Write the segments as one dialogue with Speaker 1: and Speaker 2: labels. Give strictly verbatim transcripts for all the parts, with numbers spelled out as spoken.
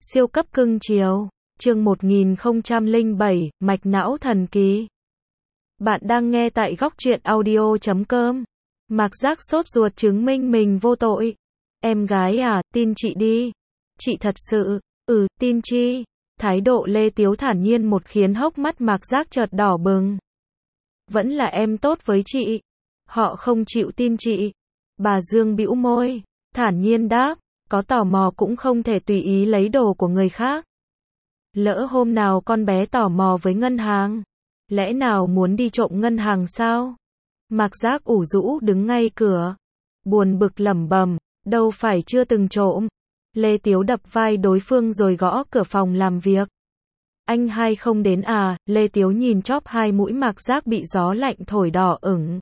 Speaker 1: Siêu cấp cưng chiều. Chương một nghìn không trăm lẻ bảy, mạch não thần kỳ. Bạn đang nghe tại góc truyện audio chấm com. Mạc Giác sốt ruột chứng minh mình vô tội. Em gái à, tin chị đi. Chị thật sự, ừ, tin chi. Thái độ Lê Tiếu thản nhiên một khiến hốc mắt Mạc Giác chợt đỏ bừng. Vẫn là em tốt với chị. Họ không chịu tin chị. Bà Dương bĩu môi, thản nhiên đáp, có tò mò cũng không thể tùy ý lấy đồ của người khác. Lỡ hôm nào con bé tò mò với ngân hàng, lẽ nào muốn đi trộm ngân hàng sao? Mạc Giác ủ rũ đứng ngay cửa, buồn bực lẩm bẩm, đâu phải chưa từng trộm. Lê Tiếu đập vai đối phương rồi gõ cửa phòng làm việc. Anh hai không đến à? Lê Tiếu nhìn chóp hai mũi Mạc Giác bị gió lạnh thổi đỏ ửng.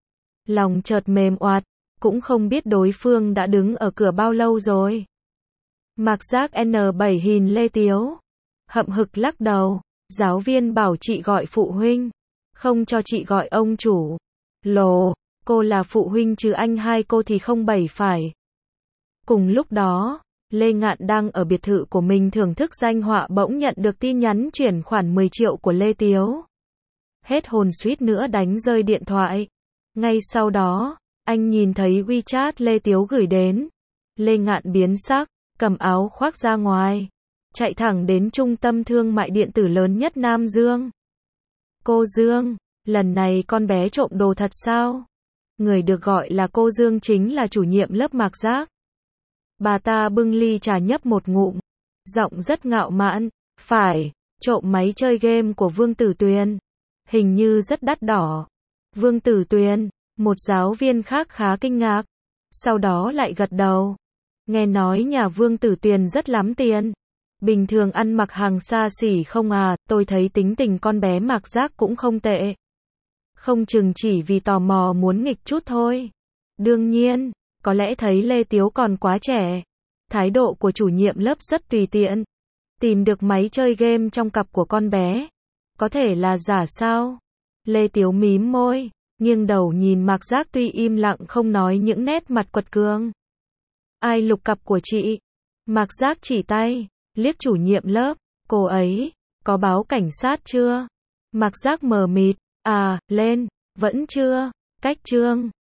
Speaker 1: Lòng chợt mềm oạt, cũng không biết đối phương đã đứng ở cửa bao lâu rồi. Mạc Giác N bảy hìn Lê Tiếu, hậm hực lắc đầu, giáo viên bảo chị gọi phụ huynh, không cho chị gọi ông chủ. Lồ, cô là phụ huynh chứ anh hai cô thì không bảy phải. Cùng lúc đó, Lê Ngạn đang ở biệt thự của mình thưởng thức danh họa bỗng nhận được tin nhắn chuyển khoản mười triệu của Lê Tiếu. Hết hồn suýt nữa đánh rơi điện thoại. Ngay sau đó, anh nhìn thấy WeChat Lê Tiếu gửi đến. Lê Ngạn biến sắc, cầm áo khoác ra ngoài, chạy thẳng đến trung tâm thương mại điện tử lớn nhất Nam Dương. Cô Dương, lần này con bé trộm đồ thật sao? Người được gọi là cô Dương chính là chủ nhiệm lớp Mạc Giác. Bà ta bưng ly trà nhấp một ngụm, giọng rất ngạo mạn, phải, trộm máy chơi game của Vương Tử Tuyền. Hình như rất đắt đỏ. Vương Tử Tuyền, một giáo viên khác khá kinh ngạc, sau đó lại gật đầu. Nghe nói nhà Vương Tử Tuyền rất lắm tiền. Bình thường ăn mặc hàng xa xỉ không à, tôi thấy tính tình con bé Mạc Giác cũng không tệ. Không chừng chỉ vì tò mò muốn nghịch chút thôi. Đương nhiên, có lẽ thấy Lê Tiếu còn quá trẻ. Thái độ của chủ nhiệm lớp rất tùy tiện. Tìm được máy chơi game trong cặp của con bé. Có thể là giả sao? Lê Tiếu mím môi, nghiêng đầu nhìn Mạc Giác tuy im lặng không nói những nét mặt quật cường. Ai lục cặp của chị? Mạc Giác chỉ tay, liếc chủ nhiệm lớp, cô ấy, có báo cảnh sát chưa? Mạc Giác mờ mịt, à, lên, vẫn chưa, cách chương.